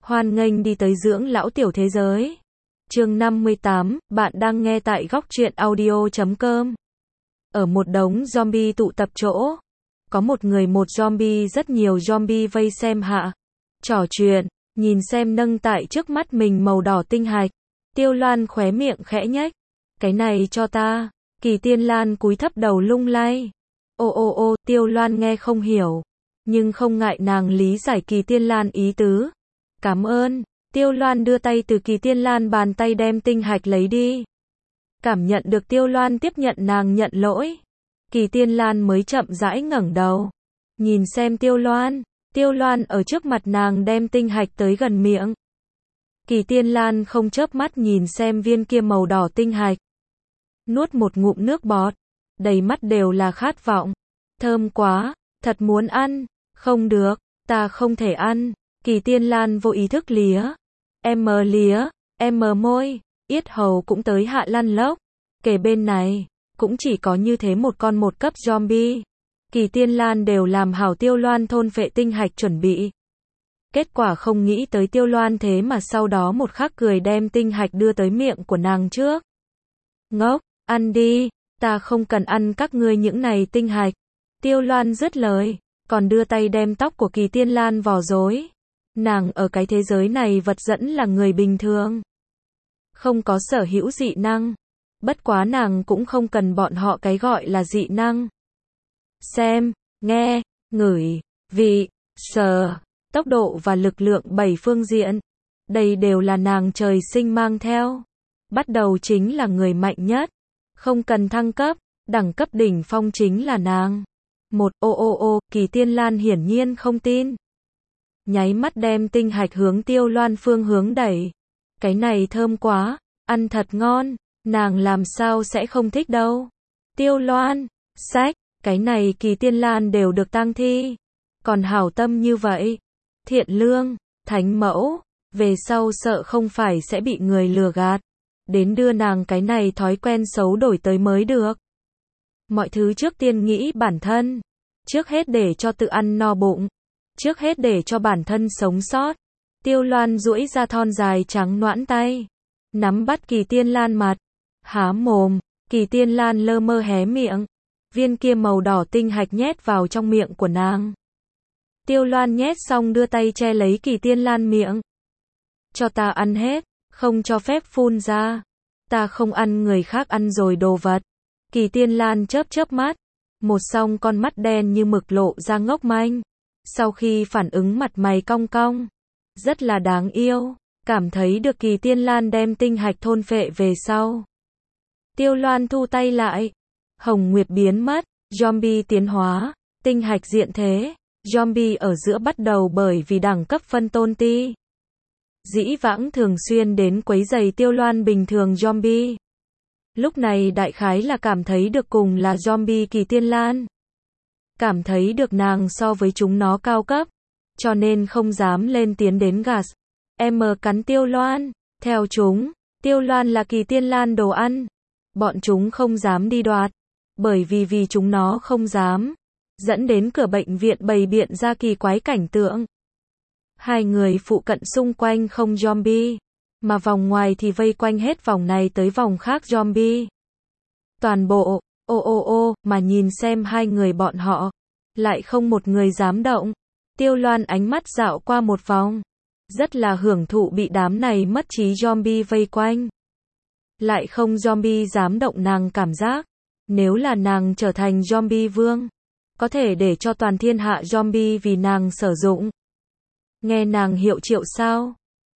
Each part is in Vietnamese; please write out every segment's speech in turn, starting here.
Hoan nghênh đi tới dưỡng lão tiểu thế giới. Chương 58, bạn đang nghe tại góc truyện audio.com. Ở một đống zombie tụ tập chỗ, có một zombie, rất nhiều zombie vây xem hạ. Trò chuyện, nhìn xem nâng tại trước mắt mình màu đỏ tinh hạch. Tiêu Loan khóe miệng khẽ nhếch. Cái này cho ta. Kỳ Tiên Lan cúi thấp đầu lung lay. Ô, Tiêu Loan nghe không hiểu. Nhưng không ngại nàng lý giải Kỳ Tiên Lan ý tứ. Cảm ơn. Tiêu Loan đưa tay từ Kỳ Tiên Lan bàn tay đem tinh hạch lấy đi. Cảm nhận được Tiêu Loan tiếp nhận nàng nhận lỗi. Kỳ Tiên Lan mới chậm rãi ngẩng đầu. Nhìn xem Tiêu Loan. Tiêu Loan ở trước mặt nàng đem tinh hạch tới gần miệng. Kỳ Tiên Lan không chớp mắt nhìn xem viên kia màu đỏ tinh hạch. Nuốt một ngụm nước bọt. Đầy mắt đều là khát vọng. Thơm quá, thật muốn ăn. Không được, ta không thể ăn. Kỳ Tiên Lan vô ý thức lía. Em môi, yết hầu cũng tới hạ lăn lóc. Kể bên này, cũng chỉ có như thế một con một cấp zombie. Kỳ Tiên Lan đều làm hảo Tiêu Loan thôn phệ tinh hạch chuẩn bị. Kết quả không nghĩ tới Tiêu Loan thế mà sau đó một khắc cười đem tinh hạch đưa tới miệng của nàng trước. Ngốc, ăn đi, ta không cần ăn các ngươi những này tinh hạch. Tiêu Loan dứt lời, còn đưa tay đem tóc của Kỳ Tiên Lan vò rối. Nàng ở cái thế giới này vật dẫn là người bình thường. Không có sở hữu dị năng. Bất quá nàng cũng không cần bọn họ cái gọi là dị năng. Xem, nghe, ngửi, vị, sờ, tốc độ và lực lượng 7 phương diện. Đây đều là nàng trời sinh mang theo. Bắt đầu chính là người mạnh nhất. Không cần thăng cấp, đẳng cấp đỉnh phong chính là nàng. Kỳ Tiên Lan hiển nhiên không tin. Nháy mắt đem tinh hạch hướng Tiêu Loan phương hướng đẩy. Cái này thơm quá, ăn thật ngon, nàng làm sao sẽ không thích đâu. Tiêu Loan, sách, cái này Kỳ Tiên Lan đều được tang thi. Còn hảo tâm như vậy. Thiện lương, thánh mẫu, về sau sợ không phải sẽ bị người lừa gạt. Đến đưa nàng cái này thói quen xấu đổi tới mới được. Mọi thứ trước tiên nghĩ bản thân. Trước hết để cho tự ăn no bụng. Trước hết để cho bản thân sống sót. Tiêu Loan duỗi ra thon dài trắng nõn tay. Nắm bắt Kỳ Tiên Lan mặt. Há mồm. Kỳ Tiên Lan lơ mơ hé miệng. Viên kia màu đỏ tinh hạch nhét vào trong miệng của nàng. Tiêu Loan nhét xong đưa tay che lấy Kỳ Tiên Lan miệng. Cho ta ăn hết. Không cho phép phun ra. Ta không ăn người khác ăn rồi đồ vật. Kỳ Tiên Lan chớp mắt. Một song con mắt đen như mực lộ ra ngốc manh. Sau khi phản ứng mặt mày cong cong. Rất là đáng yêu. Cảm thấy được Kỳ Tiên Lan đem tinh hạch thôn phệ về sau. Tiêu Loan thu tay lại. Hồng Nguyệt biến mất. Zombie tiến hóa. Tinh hạch diện thế. Zombie ở giữa bắt đầu bởi vì đẳng cấp phân tôn ti. Dĩ vãng thường xuyên đến quấy rầy Tiêu Loan bình thường zombie. Lúc này đại khái là cảm thấy được cùng là zombie Kỳ Tiên Lan. Cảm thấy được nàng so với chúng nó cao cấp. Cho nên không dám lên tiến đến gạt. Cắn Tiêu Loan. Theo chúng, Tiêu Loan là Kỳ Tiên Lan đồ ăn. Bọn chúng không dám đi đoạt. Bởi vì chúng nó không dám. Dẫn đến cửa bệnh viện bày biện ra kỳ quái cảnh tượng. Hai người phụ cận xung quanh không zombie. Mà vòng ngoài thì vây quanh hết vòng này tới vòng khác zombie. Toàn bộ, mà nhìn xem hai người bọn họ. Lại không một người dám động. Tiêu Loan ánh mắt dạo qua một vòng. Rất là hưởng thụ bị đám này mất trí zombie vây quanh. Lại không zombie dám động nàng cảm giác. Nếu là nàng trở thành zombie vương. Có thể để cho toàn thiên hạ zombie vì nàng sử dụng. Nghe nàng hiệu triệu sao?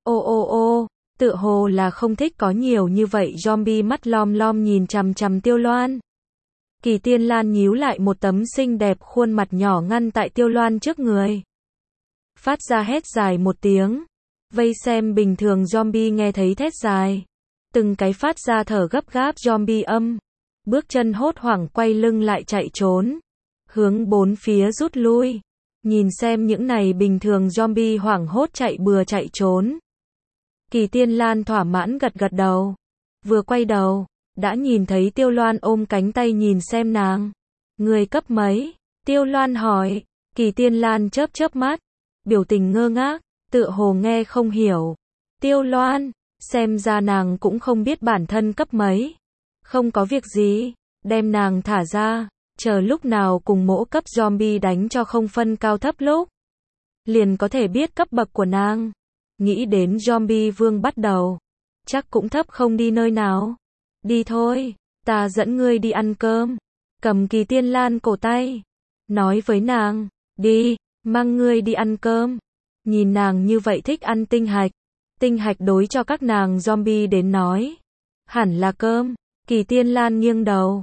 Tựa hồ là không thích có nhiều như vậy zombie mắt lom lom nhìn chằm chằm Tiêu Loan. Kỳ Tiên Lan nhíu lại một tấm xinh đẹp khuôn mặt nhỏ ngăn tại Tiêu Loan trước người. Phát ra hét dài một tiếng. Vây xem bình thường zombie nghe thấy thét dài. Từng cái phát ra thở gấp gáp zombie âm. Bước chân hốt hoảng quay lưng lại chạy trốn. Hướng bốn phía rút lui. Nhìn xem những này bình thường zombie hoảng hốt chạy bừa chạy trốn. Kỳ Tiên Lan thỏa mãn gật đầu. Vừa quay đầu, đã nhìn thấy Tiêu Loan ôm cánh tay nhìn xem nàng. Người cấp mấy? Tiêu Loan hỏi. Kỳ Tiên Lan chớp mắt. Biểu tình ngơ ngác. tựa hồ nghe không hiểu. Tiêu Loan, xem ra nàng cũng không biết bản thân cấp mấy. Không có việc gì, đem nàng thả ra, chờ lúc nào cùng mỗ cấp zombie đánh cho không phân cao thấp lúc. Liền có thể biết cấp bậc của nàng. Nghĩ đến zombie vương bắt đầu. Chắc cũng thấp không đi nơi nào. Đi thôi, ta dẫn ngươi đi ăn cơm. Cầm Kỳ Tiên Lan cổ tay. Nói với nàng, đi, mang ngươi đi ăn cơm. Nhìn nàng như vậy thích ăn tinh hạch. Tinh hạch đối cho các nàng zombie đến nói. Hẳn là cơm. Kỳ Tiên Lan nghiêng đầu.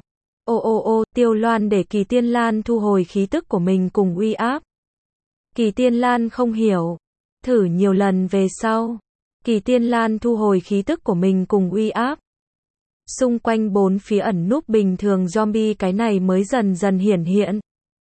Ô, Tiêu Loan để Kỳ Tiên Lan thu hồi khí tức của mình cùng uy áp. Kỳ Tiên Lan không hiểu. Thử nhiều lần về sau. Kỳ Tiên Lan thu hồi khí tức của mình cùng uy áp. Xung quanh bốn phía ẩn núp bình thường zombie cái này mới dần dần hiển hiện.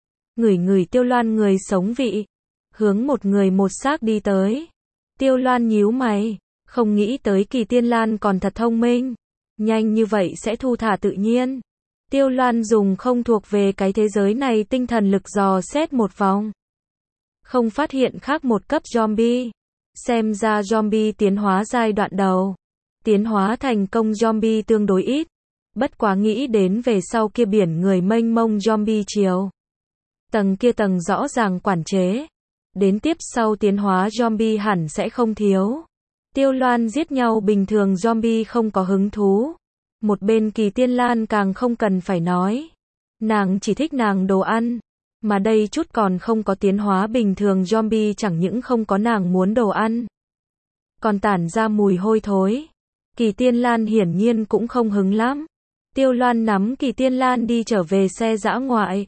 Ngửi Tiêu Loan người sống vị. Hướng một người một xác đi tới. Tiêu Loan nhíu mày. Không nghĩ tới Kỳ Tiên Lan còn thật thông minh. Nhanh như vậy sẽ thu thả tự nhiên. Tiêu Loan dùng không thuộc về cái thế giới này tinh thần lực dò xét một vòng. Không phát hiện khác một cấp zombie. Xem ra zombie tiến hóa giai đoạn đầu. Tiến hóa thành công zombie tương đối ít. Bất quá nghĩ đến về sau kia biển người mênh mông zombie chiều. Tầng kia tầng rõ ràng quản chế. Đến tiếp sau tiến hóa zombie hẳn sẽ không thiếu. Tiêu Loan giết nhau bình thường zombie không có hứng thú. Một bên Kỳ Tiên Lan càng không cần phải nói. Nàng chỉ thích nàng đồ ăn. Mà đây chút còn không có tiến hóa bình thường zombie chẳng những không có nàng muốn đồ ăn. Còn tản ra mùi hôi thối. Kỳ Tiên Lan hiển nhiên cũng không hứng lắm. Tiêu Loan nắm Kỳ Tiên Lan đi trở về xe dã ngoại.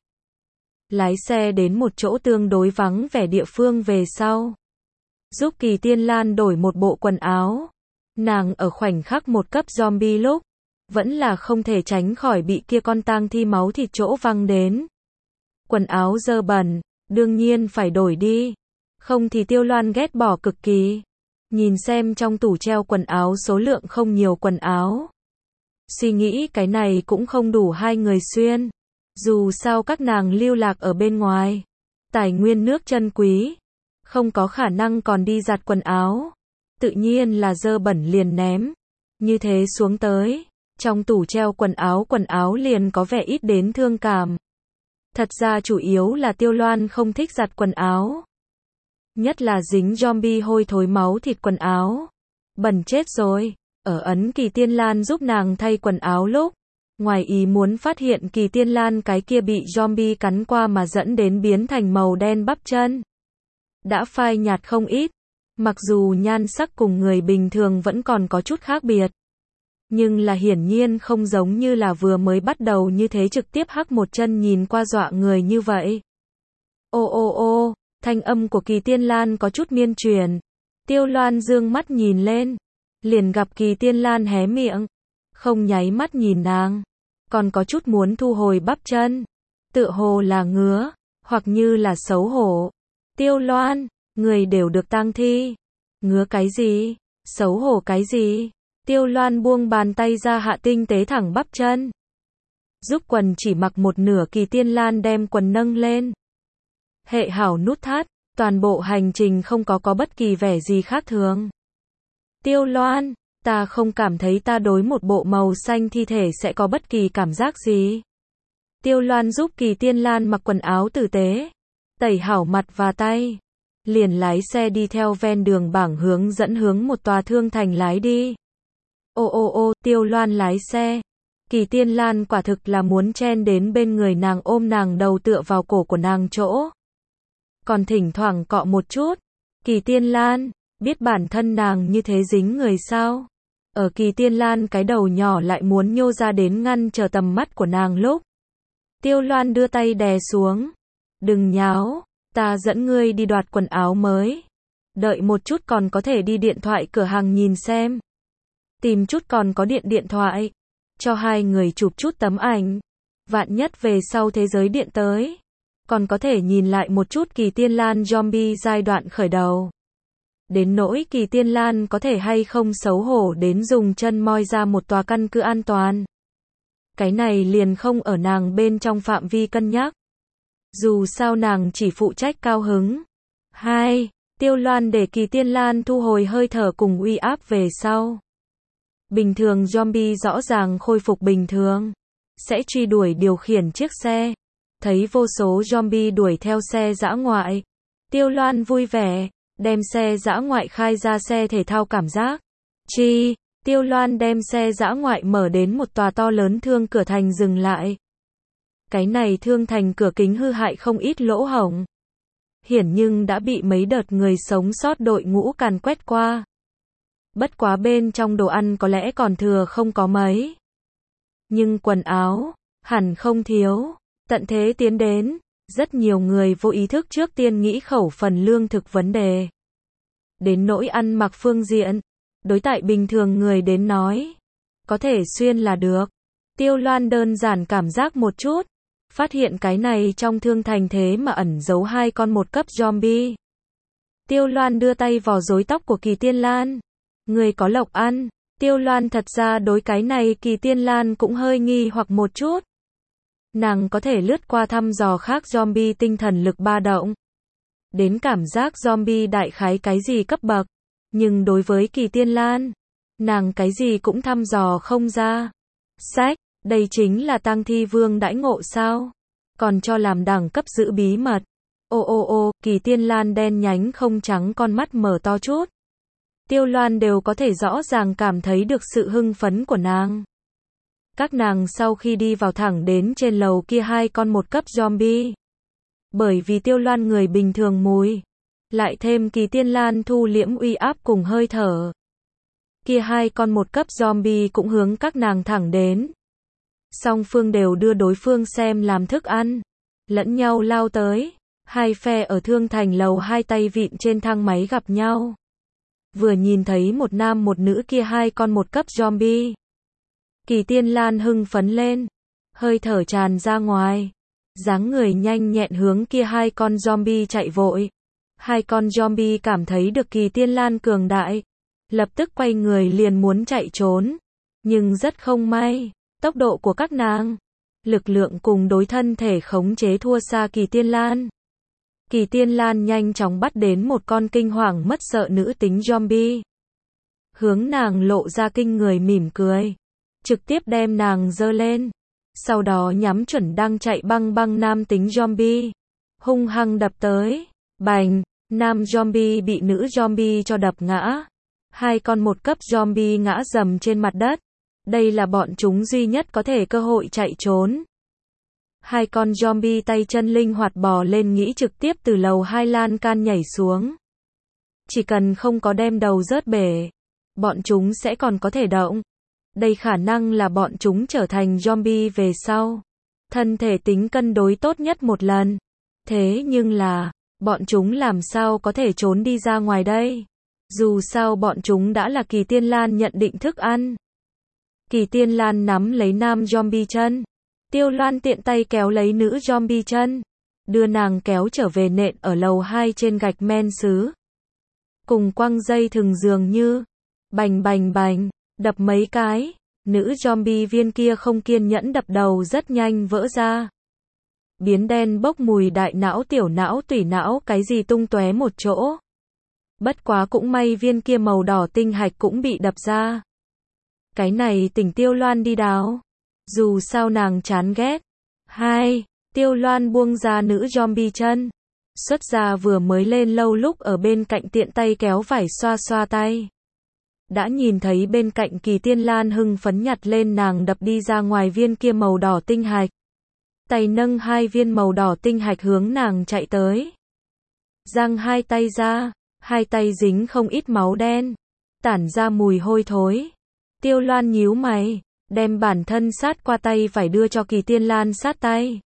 Lái xe đến một chỗ tương đối vắng vẻ địa phương về sau. Giúp Kỳ Tiên Lan đổi một bộ quần áo. Nàng ở khoảnh khắc một cấp zombie lúc. Vẫn là không thể tránh khỏi bị kia con tang thi máu thịt chỗ văng đến. Quần áo dơ bẩn, đương nhiên phải đổi đi. Không thì Tiêu Loan ghét bỏ cực kỳ. Nhìn xem trong tủ treo quần áo số lượng không nhiều quần áo. Suy nghĩ cái này cũng không đủ hai người xuyên. Dù sao các nàng lưu lạc ở bên ngoài. Tài nguyên nước chân quý. Không có khả năng còn đi giặt quần áo. Tự nhiên là dơ bẩn liền ném. Như thế xuống tới. Trong tủ treo quần áo liền có vẻ ít đến thương cảm. Thật ra chủ yếu là Tiêu Loan không thích giặt quần áo. Nhất là dính zombie hôi thối máu thịt quần áo. Bẩn chết rồi. Ở ấn Kỳ Tiên Lan giúp nàng thay quần áo lúc. Ngoài ý muốn phát hiện Kỳ Tiên Lan cái kia bị zombie cắn qua mà dẫn đến biến thành màu đen bắp chân. Đã phai nhạt không ít. Mặc dù nhan sắc cùng người bình thường vẫn còn có chút khác biệt. Nhưng là hiển nhiên không giống như là vừa mới bắt đầu như thế trực tiếp hắc một chân nhìn qua dọa người như vậy. Ô, thanh âm của Kỳ Tiên Lan có chút miên truyền. Tiêu Loan dương mắt nhìn lên. Liền gặp Kỳ Tiên Lan hé miệng. Không nháy mắt nhìn nàng. Còn có chút muốn thu hồi bắp chân. Tựa hồ là ngứa. Hoặc như là xấu hổ. Tiêu Loan, người đều được tang thi. Ngứa cái gì? Xấu hổ cái gì? Tiêu Loan buông bàn tay ra hạ tinh tế thẳng bắp chân. Giúp quần chỉ mặc một nửa Kỳ Tiên Lan đem quần nâng lên. Hệ hảo nút thắt, toàn bộ hành trình không có bất kỳ vẻ gì khác thường. Tiêu Loan, ta không cảm thấy ta đối một bộ màu xanh thi thể sẽ có bất kỳ cảm giác gì. Tiêu Loan giúp Kỳ Tiên Lan mặc quần áo tử tế. Tẩy hảo mặt và tay. Liền lái xe đi theo ven đường bảng hướng dẫn hướng một tòa thương thành lái đi. Ô, Tiêu Loan lái xe. Kỳ Tiên Lan quả thực là muốn chen đến bên người nàng ôm nàng đầu tựa vào cổ của nàng chỗ. Còn thỉnh thoảng cọ một chút. Kỳ Tiên Lan, biết bản thân nàng như thế dính người sao? Ở Kỳ Tiên Lan cái đầu nhỏ lại muốn nhô ra đến ngăn trở tầm mắt của nàng lúc. Tiêu Loan đưa tay đè xuống. Đừng nháo, ta dẫn ngươi đi đoạt quần áo mới. Đợi một chút còn có thể đi điện thoại cửa hàng nhìn xem. Tìm chút còn có điện thoại. Cho hai người chụp chút tấm ảnh. Vạn nhất về sau thế giới điện tới. Còn có thể nhìn lại một chút Kỳ Tiên Lan zombie giai đoạn khởi đầu. Đến nỗi Kỳ Tiên Lan có thể hay không xấu hổ đến dùng chân moi ra một tòa căn cứ an toàn. Cái này liền không ở nàng bên trong phạm vi cân nhắc. Dù sao nàng chỉ phụ trách cao hứng. 2. Tiêu Loan để Kỳ Tiên Lan thu hồi hơi thở cùng uy áp về sau. Bình thường zombie rõ ràng khôi phục bình thường. Sẽ truy đuổi điều khiển chiếc xe. Thấy vô số zombie đuổi theo xe dã ngoại. Tiêu Loan vui vẻ, đem xe dã ngoại khai ra xe thể thao cảm giác. Tiêu Loan đem xe dã ngoại mở đến một tòa to lớn thương cửa thành dừng lại. Cái này thương thành cửa kính hư hại không ít lỗ hổng. Hiển nhưng đã bị mấy đợt người sống sót đội ngũ càn quét qua. Bất quá bên trong đồ ăn có lẽ còn thừa không có mấy. Nhưng quần áo, hẳn không thiếu. Tận thế tiến đến, rất nhiều người vô ý thức trước tiên nghĩ khẩu phần lương thực vấn đề. Đến nỗi ăn mặc phương diện, đối tại bình thường người đến nói, có thể xuyên là được. Tiêu Loan đơn giản cảm giác một chút, phát hiện cái này trong thương thành thế mà ẩn giấu 2 con 1 cấp zombie. Tiêu Loan đưa tay vò rối tóc của Kỳ Tiên Lan. Người có lộc ăn. Tiêu Loan thật ra đối cái này Kỳ Tiên Lan cũng hơi nghi hoặc một chút. Nàng có thể lướt qua thăm dò khác zombie tinh thần lực ba động. Đến cảm giác zombie đại khái cái gì cấp bậc. Nhưng đối với Kỳ Tiên Lan, nàng cái gì cũng thăm dò không ra. Sách, đây chính là tang thi vương đãi ngộ sao? Còn cho làm đẳng cấp giữ bí mật. Kỳ Tiên Lan đen nhánh không trắng con mắt mở to chút. Tiêu Loan đều có thể rõ ràng cảm thấy được sự hưng phấn của nàng. Các nàng sau khi đi vào thẳng đến trên lầu kia 2 con 1 cấp zombie. Bởi vì Tiêu Loan người bình thường mùi. Lại thêm Kỳ Tiên Lan thu liễm uy áp cùng hơi thở. Kia 2 con 1 cấp zombie cũng hướng các nàng thẳng đến. Song phương đều đưa đối phương xem làm thức ăn. Lẫn nhau lao tới. Hai phe ở thương thành lầu 2 tay vịn trên thang máy gặp nhau. Vừa nhìn thấy một nam một nữ kia 2 con 1 cấp zombie. Kỳ Tiên Lan hưng phấn lên. Hơi thở tràn ra ngoài. Dáng người nhanh nhẹn hướng kia 2 con zombie chạy vội. 2 con zombie cảm thấy được Kỳ Tiên Lan cường đại. Lập tức quay người liền muốn chạy trốn. Nhưng rất không may. Tốc độ của các nàng. Lực lượng cùng đối thân thể khống chế thua xa Kỳ Tiên Lan. Kỳ Tiên Lan nhanh chóng bắt đến một con kinh hoàng mất sợ nữ tính zombie. Hướng nàng lộ ra kinh người mỉm cười. Trực tiếp đem nàng giơ lên. Sau đó nhắm chuẩn đang chạy băng nam tính zombie. Hung hăng đập tới. Bành, nam zombie bị nữ zombie cho đập ngã. 2 con 1 cấp zombie ngã rầm trên mặt đất. Đây là bọn chúng duy nhất có thể cơ hội chạy trốn. 2 con zombie tay chân linh hoạt bò lên nghĩ trực tiếp từ lầu 2 lan can nhảy xuống. Chỉ cần không có đem đầu rớt bể, bọn chúng sẽ còn có thể động. Đây khả năng là bọn chúng trở thành zombie về sau. Thân thể tính cân đối tốt nhất một lần. Thế nhưng là, bọn chúng làm sao có thể trốn đi ra ngoài đây? Dù sao bọn chúng đã là Kỳ Tiên Lan nhận định thức ăn. Kỳ Tiên Lan nắm lấy nam zombie chân. Tiêu Loan tiện tay kéo lấy nữ zombie chân. Đưa nàng kéo trở về nện ở lầu 2 trên gạch men sứ. Cùng quăng dây thừng dường như. Bành bành bành. Đập mấy cái. Nữ zombie viên kia không kiên nhẫn đập đầu rất nhanh vỡ ra. Biến đen bốc mùi đại não tiểu não tủy não cái gì tung tóe một chỗ. Bất quá cũng may viên kia màu đỏ tinh hạch cũng bị đập ra. Cái này tỉnh Tiêu Loan đi đào. Dù sao nàng chán ghét. 2. Tiêu Loan buông ra nữ zombie chân. Xuất ra vừa mới lên lâu lúc ở bên cạnh tiện tay kéo vải xoa xoa tay. Đã nhìn thấy bên cạnh Kỳ Tiên Lan hưng phấn nhặt lên nàng đập đi ra ngoài viên kia màu đỏ tinh hạch. Tay nâng 2 viên màu đỏ tinh hạch hướng nàng chạy tới. Giang 2 tay ra, 2 tay dính không ít máu đen. Tản ra mùi hôi thối. Tiêu Loan nhíu mày. Đem bản thân sát qua tay phải đưa cho Kỳ Tiên Lan sát tay.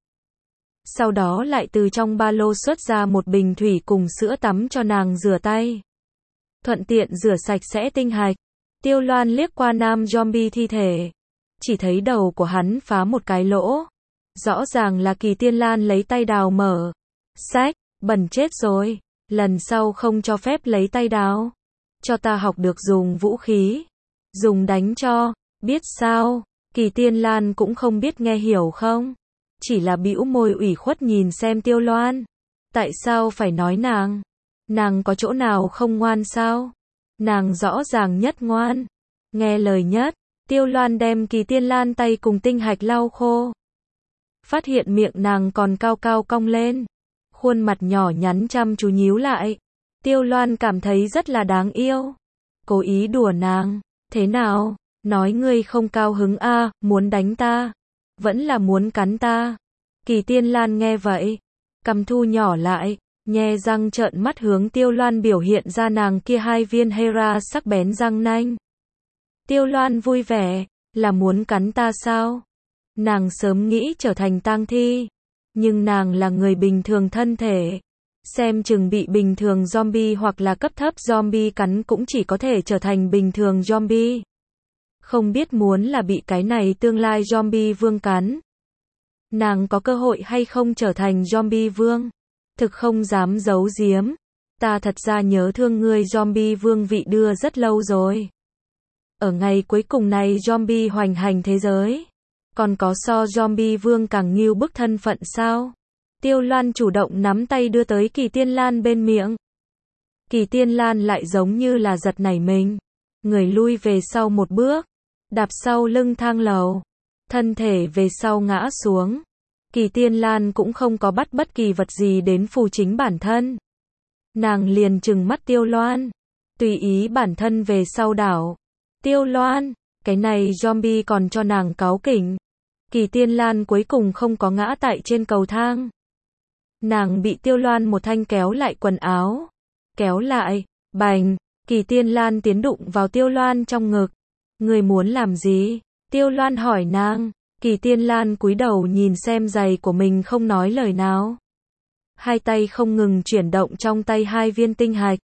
Sau đó lại từ trong ba lô xuất ra một bình thủy cùng sữa tắm cho nàng rửa tay. Thuận tiện rửa sạch sẽ tinh hạch. Tiêu Loan liếc qua nam zombie thi thể. Chỉ thấy đầu của hắn phá một cái lỗ. Rõ ràng là Kỳ Tiên Lan lấy tay đào mở. Sách, bẩn chết rồi. Lần sau không cho phép lấy tay đào. Cho ta học được dùng vũ khí. Dùng đánh cho. Biết sao? Kỳ Tiên Lan cũng không biết nghe hiểu không? Chỉ là bĩu môi ủy khuất nhìn xem Tiêu Loan. Tại sao phải nói nàng? Nàng có chỗ nào không ngoan sao? Nàng rõ ràng nhất ngoan, nghe lời nhất. Tiêu Loan đem Kỳ Tiên Lan tay cùng tinh hạch lau khô. Phát hiện miệng nàng còn cao cao cong lên. Khuôn mặt nhỏ nhắn chăm chú nhíu lại. Tiêu Loan cảm thấy rất là đáng yêu. Cố ý đùa nàng. Thế nào? Nói ngươi không cao hứng a, muốn đánh ta? Vẫn là muốn cắn ta? Kỳ Tiên Lan nghe vậy, cằm thu nhỏ lại, nhe răng trợn mắt hướng Tiêu Loan biểu hiện ra nàng kia hai viên Hera sắc bén răng nanh. Tiêu Loan vui vẻ, là muốn cắn ta sao? Nàng sớm nghĩ trở thành tang thi, nhưng nàng là người bình thường thân thể. Xem chừng bị bình thường zombie hoặc là cấp thấp zombie cắn cũng chỉ có thể trở thành bình thường zombie. Không biết muốn là bị cái này tương lai zombie vương cắn. Nàng có cơ hội hay không trở thành zombie vương? Thực không dám giấu giếm. Ta thật ra nhớ thương ngươi zombie vương vị đưa rất lâu rồi. Ở ngày cuối cùng này zombie hoành hành thế giới. Còn có so zombie vương càng nghiêu bức thân phận sao? Tiêu Loan chủ động nắm tay đưa tới Kỳ Tiên Lan bên miệng. Kỳ Tiên Lan lại giống như là giật nảy mình. Người lui về sau một bước. Đạp sau lưng thang lầu. Thân thể về sau ngã xuống. Kỳ Tiên Lan cũng không có bắt bất kỳ vật gì đến phù chính bản thân. Nàng liền trừng mắt Tiêu Loan. Tùy ý bản thân về sau đảo. Tiêu Loan, cái này zombie còn cho nàng cáu kỉnh. Kỳ Tiên Lan cuối cùng không có ngã tại trên cầu thang. Nàng bị Tiêu Loan một thanh kéo lại quần áo. Kéo lại, bành, Kỳ Tiên Lan tiến đụng vào Tiêu Loan trong ngực. Người muốn làm gì? Tiêu Loan hỏi nàng. Kỳ Tiên Lan cúi đầu nhìn xem giày của mình không nói lời nào. Hai tay không ngừng chuyển động trong tay hai viên tinh hạch.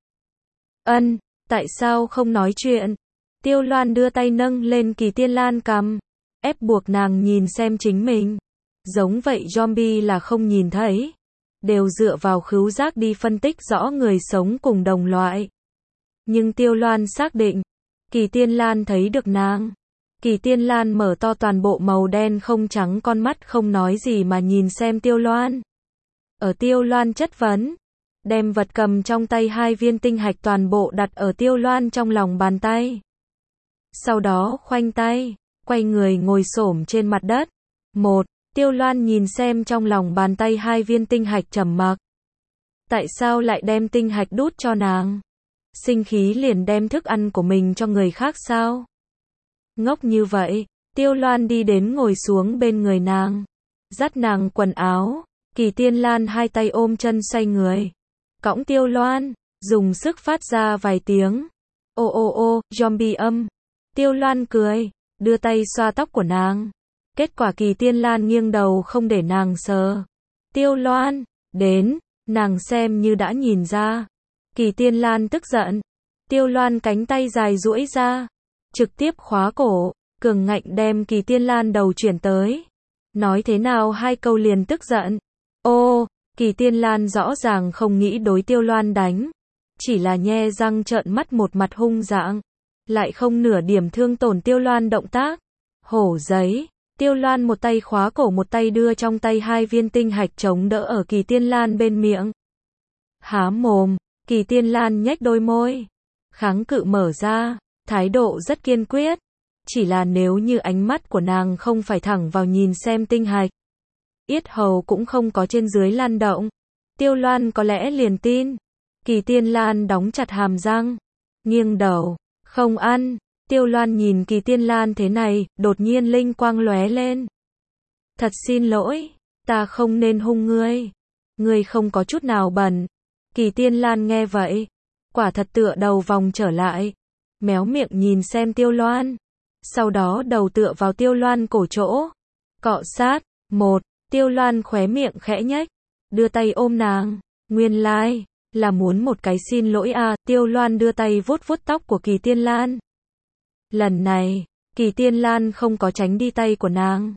Tại sao không nói chuyện? Tiêu Loan đưa tay nâng lên Kỳ Tiên Lan cằm, ép buộc nàng nhìn xem chính mình. Giống vậy zombie là không nhìn thấy. Đều dựa vào khứu giác đi phân tích rõ người sống cùng đồng loại. Nhưng Tiêu Loan xác định, Kỳ Tiên Lan thấy được nàng. Kỳ Tiên Lan mở to toàn bộ màu đen không trắng con mắt không nói gì mà nhìn xem Tiêu Loan. Ở Tiêu Loan chất vấn, đem vật cầm trong tay hai viên tinh hạch toàn bộ đặt ở Tiêu Loan trong lòng bàn tay. Sau đó khoanh tay, quay người ngồi xổm trên mặt đất. Tiêu Loan nhìn xem trong lòng bàn tay hai viên tinh hạch trầm mặc. Tại sao lại đem tinh hạch đút cho nàng? Sinh khí liền đem thức ăn của mình cho người khác sao? Ngốc như vậy, Tiêu Loan đi đến ngồi xuống bên người nàng. Dắt nàng quần áo, Kỳ Tiên Lan hai tay ôm chân xoay người. Cõng Tiêu Loan, dùng sức phát ra vài tiếng. Ô, zombie âm. Tiêu Loan cười, đưa tay xoa tóc của nàng. Kết quả Kỳ Tiên Lan nghiêng đầu không để nàng sờ. Tiêu Loan, đến, nàng xem như đã nhìn ra. Kỳ Tiên Lan tức giận. Tiêu Loan cánh tay dài duỗi ra, trực tiếp khóa cổ, cường ngạnh đem Kỳ Tiên Lan đầu chuyển tới. Nói thế nào hai câu liền tức giận. Kỳ Tiên Lan rõ ràng không nghĩ đối Tiêu Loan đánh. Chỉ là nhe răng trợn mắt một mặt hung dãng. Lại không nửa điểm thương tổn Tiêu Loan động tác. Hổ giấy. Tiêu Loan một tay khóa cổ một tay đưa trong tay hai viên tinh hạch chống đỡ ở Kỳ Tiên Lan bên miệng. Há mồm, Kỳ Tiên Lan nhếch đôi môi. Kháng cự mở ra, thái độ rất kiên quyết. Chỉ là nếu như ánh mắt của nàng không phải thẳng vào nhìn xem tinh hạch. Yết hầu cũng không có trên dưới lan động. Tiêu Loan có lẽ liền tin. Kỳ Tiên Lan đóng chặt hàm răng. Nghiêng đầu, không ăn. Tiêu Loan nhìn Kỳ Tiên Lan thế này, đột nhiên linh quang lóe lên. Thật xin lỗi, ta không nên hung ngươi. Ngươi không có chút nào bẩn. Kỳ Tiên Lan nghe vậy, quả thật tựa đầu vòng trở lại. Méo miệng nhìn xem Tiêu Loan. Sau đó đầu tựa vào Tiêu Loan cổ chỗ. Cọ sát, Tiêu Loan khóe miệng khẽ nhếch. Đưa tay ôm nàng. Nguyên lai, là muốn một cái xin lỗi à. Tiêu Loan đưa tay vuốt vuốt tóc của Kỳ Tiên Lan. Lần này, Kỳ Tiên Lan không có tránh đi tay của nàng.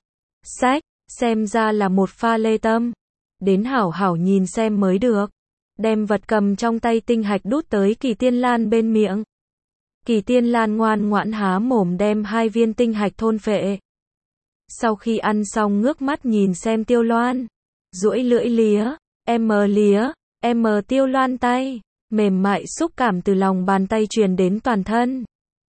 Xem ra là một pha lê tâm. Đến hảo hảo nhìn xem mới được. Đem vật cầm trong tay tinh hạch đút tới Kỳ Tiên Lan bên miệng. Kỳ Tiên Lan ngoan ngoãn há mồm đem hai viên tinh hạch thôn phệ. Sau khi ăn xong ngước mắt nhìn xem Tiêu Loan. Duỗi lưỡi lía, Tiêu Loan tay. Mềm mại xúc cảm từ lòng bàn tay truyền đến toàn thân,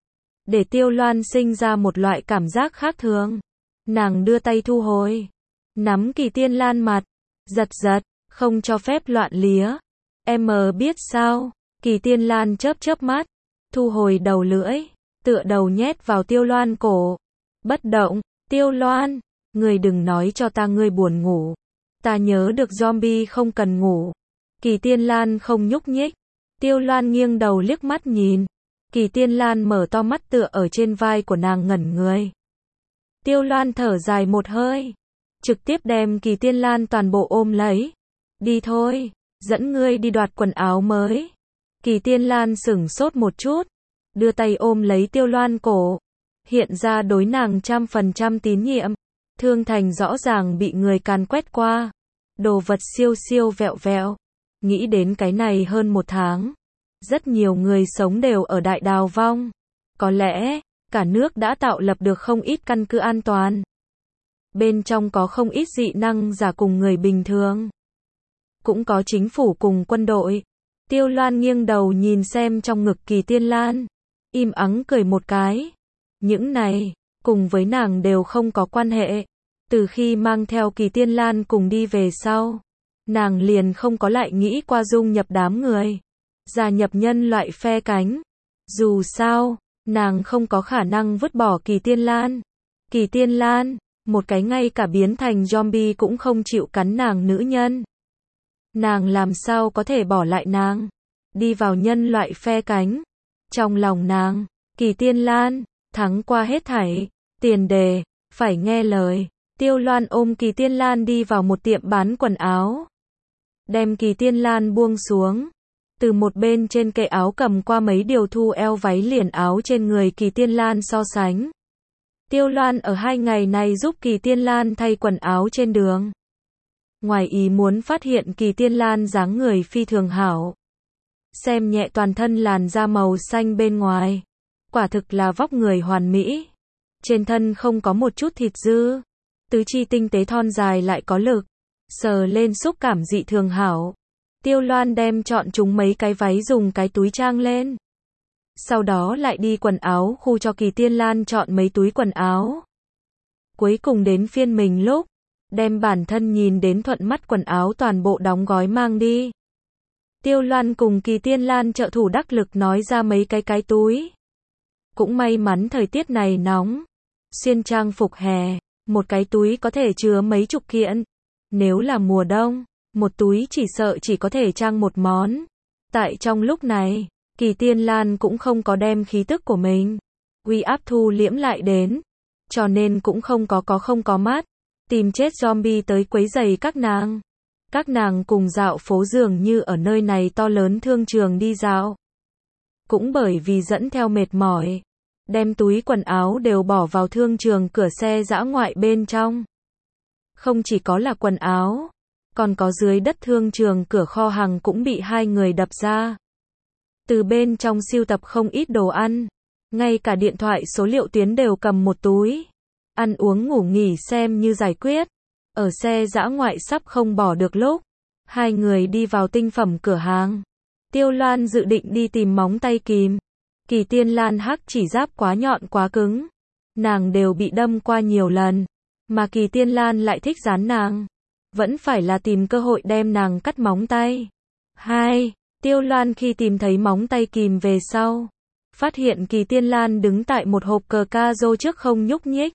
để Tiêu Loan sinh ra một loại cảm giác khác thường. Nàng đưa tay thu hồi, nắm Kỳ Tiên Lan mặt, giật giật, không cho phép loạn lía. Em biết sao? Kỳ Tiên Lan chớp chớp mắt, thu hồi đầu lưỡi, tựa đầu nhét vào Tiêu Loan cổ. Bất động. Tiêu Loan, ngươi đừng nói cho ta ngươi buồn ngủ. Ta nhớ được zombie không cần ngủ. Kỳ Tiên Lan không nhúc nhích. Tiêu Loan nghiêng đầu liếc mắt nhìn. Kỳ Tiên Lan mở to mắt tựa ở trên vai của nàng ngẩn người. Tiêu Loan thở dài một hơi, trực tiếp đem Kỳ Tiên Lan toàn bộ ôm lấy. Đi thôi, dẫn ngươi đi đoạt quần áo mới. Kỳ Tiên Lan sửng sốt một chút, đưa tay ôm lấy Tiêu Loan cổ, hiện ra đối nàng 100% tín nhiệm. Thương thành rõ ràng bị người càn quét qua, đồ vật siêu siêu vẹo vẹo. Nghĩ đến cái này hơn một tháng, rất nhiều người sống đều ở đại đào vong. Có lẽ, cả nước đã tạo lập được không ít căn cứ an toàn. Bên trong có không ít dị năng giả cùng người bình thường. Cũng có chính phủ cùng quân đội. Tiêu Loan nghiêng đầu nhìn xem trong ngực Kỳ Tiên Lan, im ắng cười một cái. Những này, cùng với nàng đều không có quan hệ. Từ khi mang theo Kỳ Tiên Lan cùng đi về sau, nàng liền không có lại nghĩ qua dung nhập đám người, gia nhập nhân loại phe cánh. Dù sao, nàng không có khả năng vứt bỏ Kỳ Tiên Lan. Kỳ Tiên Lan, một cái ngay cả biến thành zombie cũng không chịu cắn nàng nữ nhân. Nàng làm sao có thể bỏ lại nàng, đi vào nhân loại phe cánh. Trong lòng nàng, Kỳ Tiên Lan, thắng qua hết thảy. Tiền đề, phải nghe lời. Tiêu Loan ôm Kỳ Tiên Lan đi vào một tiệm bán quần áo. Đem Kỳ Tiên Lan buông xuống. Từ một bên trên kệ áo cầm qua mấy điều thu eo váy liền áo trên người Kỳ Tiên Lan so sánh. Tiêu Loan ở 2 ngày này giúp Kỳ Tiên Lan thay quần áo trên đường. Ngoài ý muốn phát hiện Kỳ Tiên Lan dáng người phi thường hảo. Xem nhẹ toàn thân làn da màu xanh bên ngoài. Quả thực là vóc người hoàn mỹ. Trên thân không có một chút thịt dư. Tứ chi tinh tế thon dài lại có lực. Sờ lên xúc cảm dị thường hảo. Tiêu Loan đem chọn chúng mấy cái váy dùng cái túi trang lên. Sau đó lại đi quần áo khu cho Kỳ Tiên Lan chọn mấy túi quần áo. Cuối cùng đến phiên mình lúc, đem bản thân nhìn đến thuận mắt quần áo toàn bộ đóng gói mang đi. Tiêu Loan cùng Kỳ Tiên Lan trợ thủ đắc lực nói ra mấy cái túi. Cũng may mắn thời tiết này nóng. Xuyên trang phục hè, một cái túi có thể chứa mấy chục kiện. Nếu là mùa đông, một túi chỉ sợ chỉ có thể trang một món. Tại trong lúc này, Kỳ Tiên Lan cũng không có đem khí tức của mình uy áp thu liễm lại đến, cho nên cũng không có mắt tìm chết zombie tới quấy rầy các nàng. Các nàng cùng dạo phố dường như ở nơi này to lớn thương trường đi dạo. Cũng bởi vì dẫn theo mệt mỏi, đem túi quần áo đều bỏ vào thương trường cửa xe dã ngoại bên trong. Không chỉ có là quần áo, còn có dưới đất thương trường cửa kho hàng cũng bị 2 người đập ra. Từ bên trong sưu tập không ít đồ ăn, ngay cả điện thoại số liệu tuyến đều cầm một túi. Ăn uống ngủ nghỉ xem như giải quyết. Ở xe dã ngoại sắp không bỏ được lúc, 2 người đi vào tinh phẩm cửa hàng. Tiêu Loan dự định đi tìm móng tay kìm. Kỳ Tiên Lan hắc chỉ giáp quá nhọn quá cứng. Nàng đều bị đâm qua nhiều lần, mà Kỳ Tiên Lan lại thích dán nàng. Vẫn phải là tìm cơ hội đem nàng cắt móng tay. 2. Tiêu Loan khi tìm thấy móng tay kìm về sau, phát hiện Kỳ Tiên Lan đứng tại một hộp cờ ca rô trước không nhúc nhích.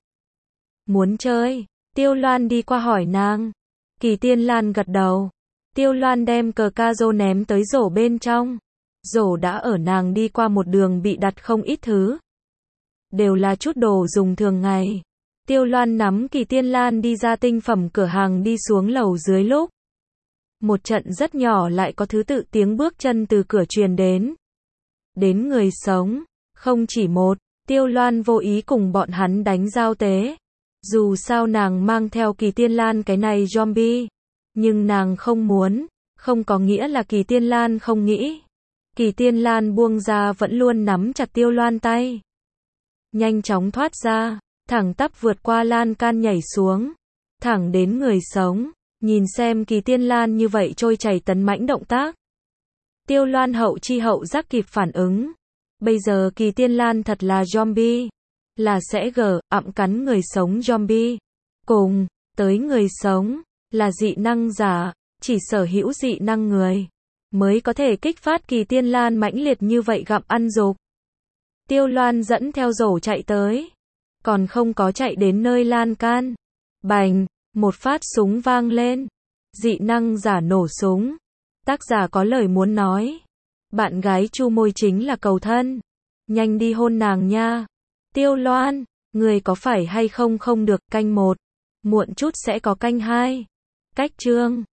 Muốn chơi? Tiêu Loan đi qua hỏi nàng. Kỳ Tiên Lan gật đầu. Tiêu Loan đem cờ ca rô ném tới rổ bên trong. Rổ đã ở nàng đi qua một đường bị đặt không ít thứ. Đều là chút đồ dùng thường ngày. Tiêu Loan nắm Kỳ Tiên Lan đi ra tinh phẩm cửa hàng đi xuống lầu dưới lúc. Một trận rất nhỏ lại có thứ tự tiếng bước chân từ cửa truyền đến. Đến người sống, không chỉ một. Tiêu Loan vô ý cùng bọn hắn đánh giao tế. Dù sao nàng mang theo Kỳ Tiên Lan cái này zombie. Nhưng nàng không muốn, không có nghĩa là Kỳ Tiên Lan không nghĩ. Kỳ Tiên Lan buông ra vẫn luôn nắm chặt Tiêu Loan tay. Nhanh chóng thoát ra, thẳng tắp vượt qua lan can nhảy xuống. Thẳng đến người sống, nhìn xem Kỳ Tiên Lan như vậy trôi chảy tấn mãnh động tác. Tiêu Loan hậu chi hậu giác kịp phản ứng. Bây giờ Kỳ Tiên Lan thật là zombie. Là sẽ ẵm cắn người sống zombie. Cùng, tới người sống, là dị năng giả, chỉ sở hữu dị năng người. Mới có thể kích phát Kỳ Tiên Lan mãnh liệt như vậy gặm ăn dục. Tiêu Loan dẫn theo rổ chạy tới. Còn không có chạy đến nơi lan can. Bành, một phát súng vang lên. Dị năng giả nổ súng. Tác giả có lời muốn nói. Bạn gái chu môi chính là cầu thân. Nhanh đi hôn nàng nha. Tiêu Loan, người có phải hay không không được, canh 1. Muộn chút sẽ có canh 2. Cách chương.